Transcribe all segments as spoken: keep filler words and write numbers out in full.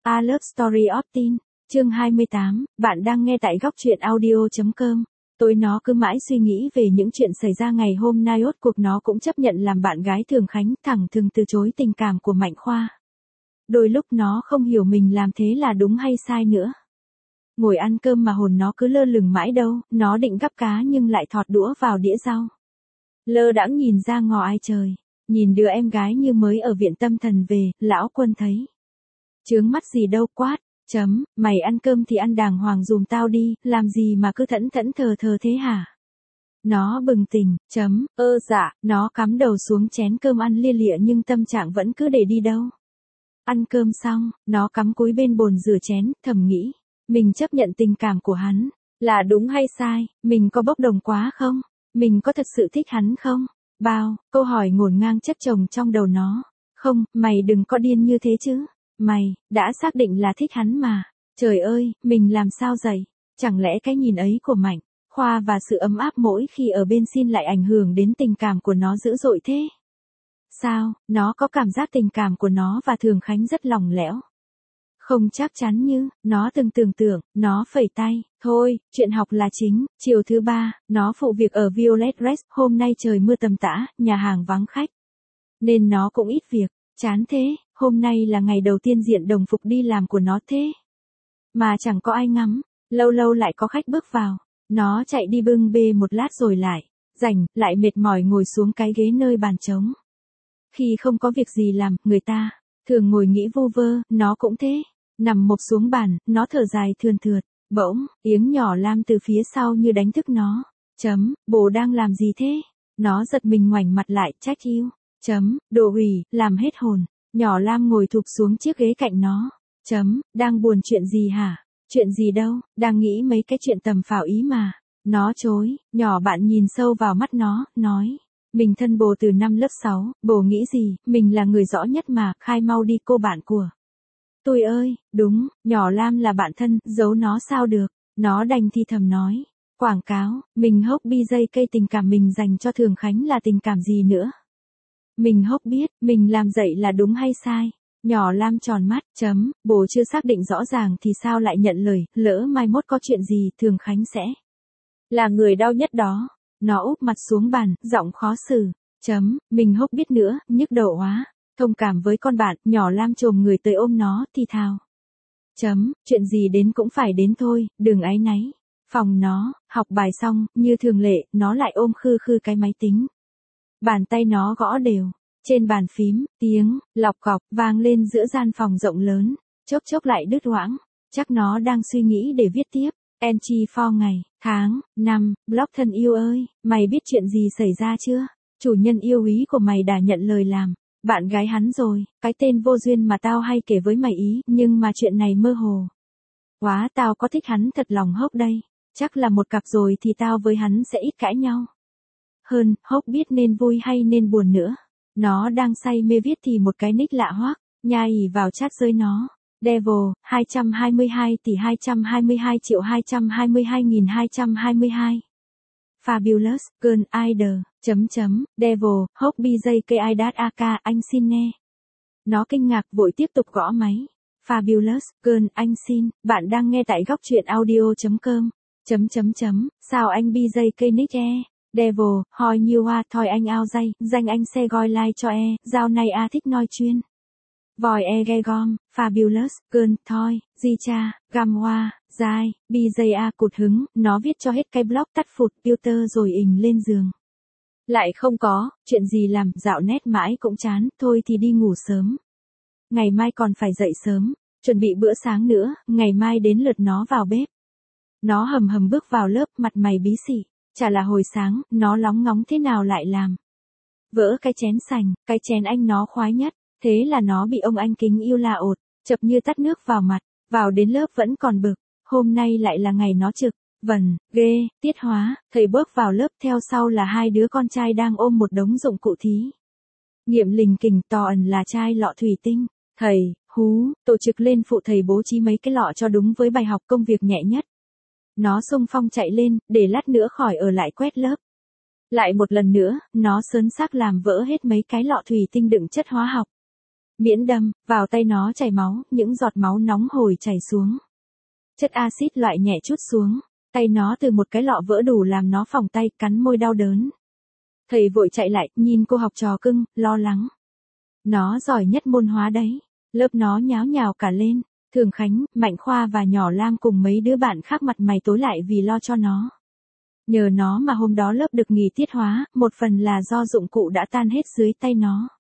A Love Story of Teen, chương hai mươi tám, bạn đang nghe tại góc truyện audio.com. Tối nó cứ mãi suy nghĩ về những chuyện xảy ra ngày hôm nay, rốt cuộc nó cũng chấp nhận làm bạn gái Thường Khánh, thẳng thừng từ chối tình cảm của Mạnh Khoa. Đôi lúc nó không hiểu mình làm thế là đúng hay sai nữa. Ngồi ăn cơm mà hồn nó cứ lơ lửng mãi đâu, nó định gắp cá nhưng lại thọt đũa vào đĩa rau. Lơ đãng nhìn ra ngò ai trời, nhìn đứa em gái như mới ở viện tâm thần về, lão Quân thấy. Chướng mắt gì đâu, quát, chấm, mày ăn cơm thì ăn đàng hoàng dùm tao đi, làm gì mà cứ thẫn thẫn thờ thờ thế hả? Nó bừng tỉnh, chấm, ơ dạ, nó cắm đầu xuống chén cơm ăn lia lịa nhưng tâm trạng vẫn cứ để đi đâu. Ăn cơm xong, nó cắm cúi bên bồn rửa chén, thầm nghĩ, mình chấp nhận tình cảm của hắn, là đúng hay sai, mình có bốc đồng quá không? Mình có thật sự thích hắn không? Bao, câu hỏi ngổn ngang chất chồng trong đầu nó. Không, mày đừng có điên như thế chứ. Mày, đã xác định là thích hắn mà. Trời ơi, mình làm sao dậy? Chẳng lẽ cái nhìn ấy của Mạnh Khoa và sự ấm áp mỗi khi ở bên xin lại ảnh hưởng đến tình cảm của nó dữ dội thế? Sao, nó có cảm giác tình cảm của nó và Thường Khánh rất lỏng lẽo. Không chắc chắn như, nó từng tưởng tượng, nó phẩy tay, thôi, chuyện học là chính. Chiều thứ ba, nó phụ việc ở Violet Rest, hôm nay trời mưa tầm tã, nhà hàng vắng khách. Nên nó cũng ít việc, chán thế, hôm nay là ngày đầu tiên diện đồng phục đi làm của nó thế. Mà chẳng có ai ngắm, lâu lâu lại có khách bước vào, nó chạy đi bưng bê một lát rồi lại, rảnh, lại mệt mỏi ngồi xuống cái ghế nơi bàn trống. Khi không có việc gì làm, người ta thường ngồi nghĩ vu vơ, nó cũng thế. Nằm mộp xuống bàn, nó thở dài thườn thượt, bỗng, tiếng nhỏ Lam từ phía sau như đánh thức nó. Chấm, bố đang làm gì thế? Nó giật mình ngoảnh mặt lại, trách yêu. Chấm, đồ hủy, làm hết hồn. Nhỏ Lam ngồi thụp xuống chiếc ghế cạnh nó. Chấm, đang buồn chuyện gì hả? Chuyện gì đâu, đang nghĩ mấy cái chuyện tầm phào ý mà. Nó chối, nhỏ bạn nhìn sâu vào mắt nó, nói. Mình thân bồ từ năm lớp sáu, bồ nghĩ gì, mình là người rõ nhất mà, khai mau đi cô bạn của. Tôi ơi, đúng, nhỏ Lam là bạn thân, giấu nó sao được, nó đành thì thầm nói. Quảng cáo, mình hốc bi dây cây tình cảm mình dành cho Thường Khánh là tình cảm gì nữa. Mình hốc biết, mình làm vậy là đúng hay sai. Nhỏ Lam tròn mắt, chấm, bố chưa xác định rõ ràng thì sao lại nhận lời, lỡ mai mốt có chuyện gì, Thường Khánh sẽ là người đau nhất đó. Nó úp mặt xuống bàn, giọng khó xử, chấm, mình hốc biết nữa, nhức đầu quá. Thông cảm với con bạn, nhỏ Lam chồm người tới ôm nó, thì thào. Chấm, chuyện gì đến cũng phải đến thôi, đừng áy náy. Phòng nó, học bài xong, như thường lệ, nó lại ôm khư khư cái máy tính. Bàn tay nó gõ đều. Trên bàn phím, tiếng, lọc cọc, vang lên giữa gian phòng rộng lớn. Chốc chốc lại đứt hoãng. Chắc nó đang suy nghĩ để viết tiếp. Entry for ngày, tháng, năm, blog thân yêu ơi, mày biết chuyện gì xảy ra chưa? Chủ nhân yêu quý của mày đã nhận lời làm bạn gái hắn rồi, cái tên vô duyên mà tao hay kể với mày ý, nhưng mà chuyện này mơ hồ quá, tao có thích hắn thật lòng hốc đây, chắc là một cặp rồi thì tao với hắn sẽ ít cãi nhau. Hơn, hốc biết nên vui hay nên buồn nữa. Nó đang say mê viết thì một cái nick lạ hoắc, nha ỉ vào chat giới nó. Devil, hai trăm hai mươi hai tỷ hai trăm hai mươi hai triệu hai trăm hai mươi hai nghìn hai trăm hai mươi hai. Fabulous, Girl Idol, chấm chấm, Devil, Hope bê gi ca i đát a ca, anh xin nghe. Nó kinh ngạc vội tiếp tục gõ máy. Fabulous, Girl, anh xin, bạn đang nghe tại góc truyện audio.com. Chấm chấm chấm, sao anh bê gi ca nick e? Devil, hỏi nhiều à, thôi anh ao dây, danh anh xe gọi like cho e, giao này a thích nói chuyên. Vòi e ghe gom, Fabulous, Girl, thôi, di cha, gam hoa, dai, bê gi a cụt hứng, nó viết cho hết cái blog tắt phụt filter rồi ình lên giường. Lại không có, chuyện gì làm, dạo nét mãi cũng chán, thôi thì đi ngủ sớm. Ngày mai còn phải dậy sớm, chuẩn bị bữa sáng nữa, ngày mai đến lượt nó vào bếp. Nó hầm hầm bước vào lớp, mặt mày bí xỉ, chả là hồi sáng, nó lóng ngóng thế nào lại làm. Vỡ cái chén sành, cái chén anh nó khoái nhất. Thế là nó bị ông anh kính yêu la ột, chập như tắt nước vào mặt, vào đến lớp vẫn còn bực, hôm nay lại là ngày nó trực, vần, ghê, tiết hóa, thầy bước vào lớp theo sau là hai đứa con trai đang ôm một đống dụng cụ thí. Nghiệm lình kình to ẩn là chai lọ thủy tinh, thầy, hú, tổ chức lên phụ thầy bố trí mấy cái lọ cho đúng với bài học công việc nhẹ nhất. Nó xung phong chạy lên, để lát nữa khỏi ở lại quét lớp. Lại một lần nữa, nó sớn xác làm vỡ hết mấy cái lọ thủy tinh đựng chất hóa học. Miễn đâm, vào tay nó chảy máu, những giọt máu nóng hổi chảy xuống. Chất axit loại nhẹ chút xuống, tay nó từ một cái lọ vỡ đủ làm nó phỏng tay, cắn môi đau đớn. Thầy vội chạy lại, nhìn cô học trò cưng, lo lắng. Nó giỏi nhất môn hóa đấy. Lớp nó nháo nhào cả lên. Thường Khánh, Mạnh Khoa và nhỏ Lam cùng mấy đứa bạn khác mặt mày tối lại vì lo cho nó. Nhờ nó mà hôm đó lớp được nghỉ tiết hóa, một phần là do dụng cụ đã tan hết dưới tay nó.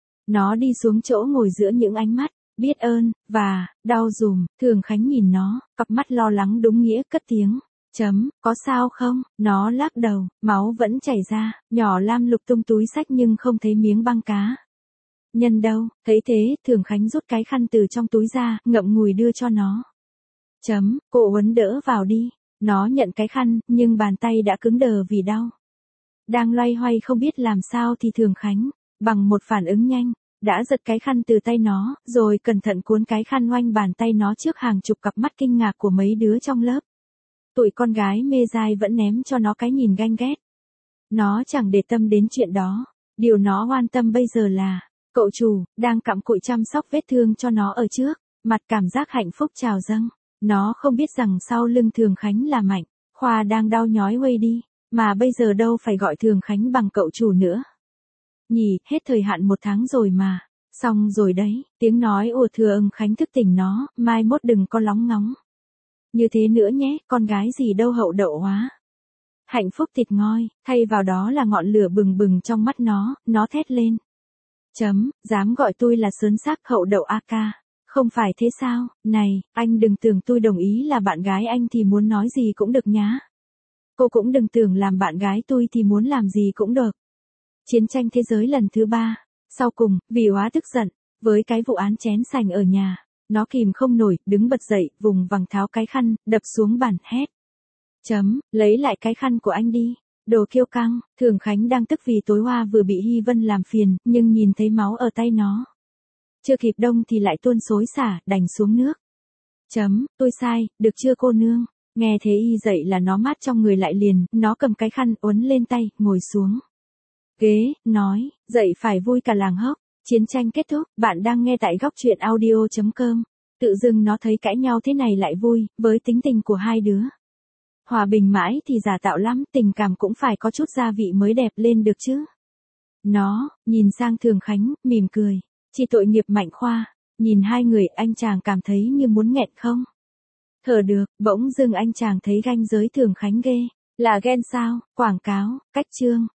Nó đi xuống chỗ ngồi giữa những ánh mắt, biết ơn, và, đau dùm. Thường Khánh nhìn nó, cặp mắt lo lắng đúng nghĩa cất tiếng. Chấm, có sao không? Nó lắc đầu, máu vẫn chảy ra. Nhỏ Lam lục tung túi xách nhưng không thấy miếng băng cá. Nhân đâu, thấy thế, Thường Khánh rút cái khăn từ trong túi ra, ngậm ngùi đưa cho nó. Chấm, cô Huấn đỡ vào đi. Nó nhận cái khăn, nhưng bàn tay đã cứng đờ vì đau. Đang loay hoay không biết làm sao thì Thường Khánh, bằng một phản ứng nhanh, đã giật cái khăn từ tay nó, rồi cẩn thận cuốn cái khăn oanh bàn tay nó trước hàng chục cặp mắt kinh ngạc của mấy đứa trong lớp. Tụi con gái mê dai vẫn ném cho nó cái nhìn ganh ghét. Nó chẳng để tâm đến chuyện đó. Điều nó quan tâm bây giờ là, cậu chủ, đang cặm cụi chăm sóc vết thương cho nó ở trước, mặt cảm giác hạnh phúc trào dâng. Nó không biết rằng sau lưng Thường Khánh là Mạnh Khoa đang đau nhói quay đi, mà bây giờ đâu phải gọi Thường Khánh bằng cậu chủ nữa. Nhỉ, hết thời hạn một tháng rồi mà. Xong rồi đấy, tiếng nói ùa thừa ưng Khánh thức tỉnh nó, mai mốt đừng có lóng ngóng. Như thế nữa nhé, con gái gì đâu hậu đậu hóa. Hạnh phúc thịt ngoi, thay vào đó là ngọn lửa bừng bừng trong mắt nó, nó thét lên. Chấm, dám gọi tôi là sớn xác hậu đậu a ca. Không phải thế sao, này, anh đừng tưởng tôi đồng ý là bạn gái anh thì muốn nói gì cũng được nhá. Cô cũng đừng tưởng làm bạn gái tôi thì muốn làm gì cũng được. Chiến tranh thế giới lần thứ ba. Sau cùng, vì hóa tức giận, với cái vụ án chén sành ở nhà, nó kìm không nổi, đứng bật dậy, vùng vằng tháo cái khăn, đập xuống bàn, hét. Chấm, lấy lại cái khăn của anh đi. Đồ kiêu căng, Thường Khánh đang tức vì tối qua vừa bị Hy Vân làm phiền, nhưng nhìn thấy máu ở tay nó. Chưa kịp đông thì lại tuôn xối xả, đành xuống nước. Chấm, tôi sai, được chưa cô nương? Nghe thế y dậy là nó mát trong người lại liền, nó cầm cái khăn uốn lên tay, ngồi xuống. Ghế, nói, dậy phải vui cả làng hốc. Chiến tranh kết thúc, bạn đang nghe tại góc truyện audio chấm com. Tự dưng nó thấy cãi nhau thế này lại vui, với tính tình của hai đứa. Hòa bình mãi thì giả tạo lắm, tình cảm cũng phải có chút gia vị mới đẹp lên được chứ. Nó, nhìn sang Thường Khánh, mỉm cười. Chỉ tội nghiệp Mạnh Khoa. Nhìn hai người anh chàng cảm thấy như muốn nghẹn không? Thở được, bỗng dưng anh chàng thấy ranh giới Thường Khánh ghê. Là ghen sao, quảng cáo, cách chương.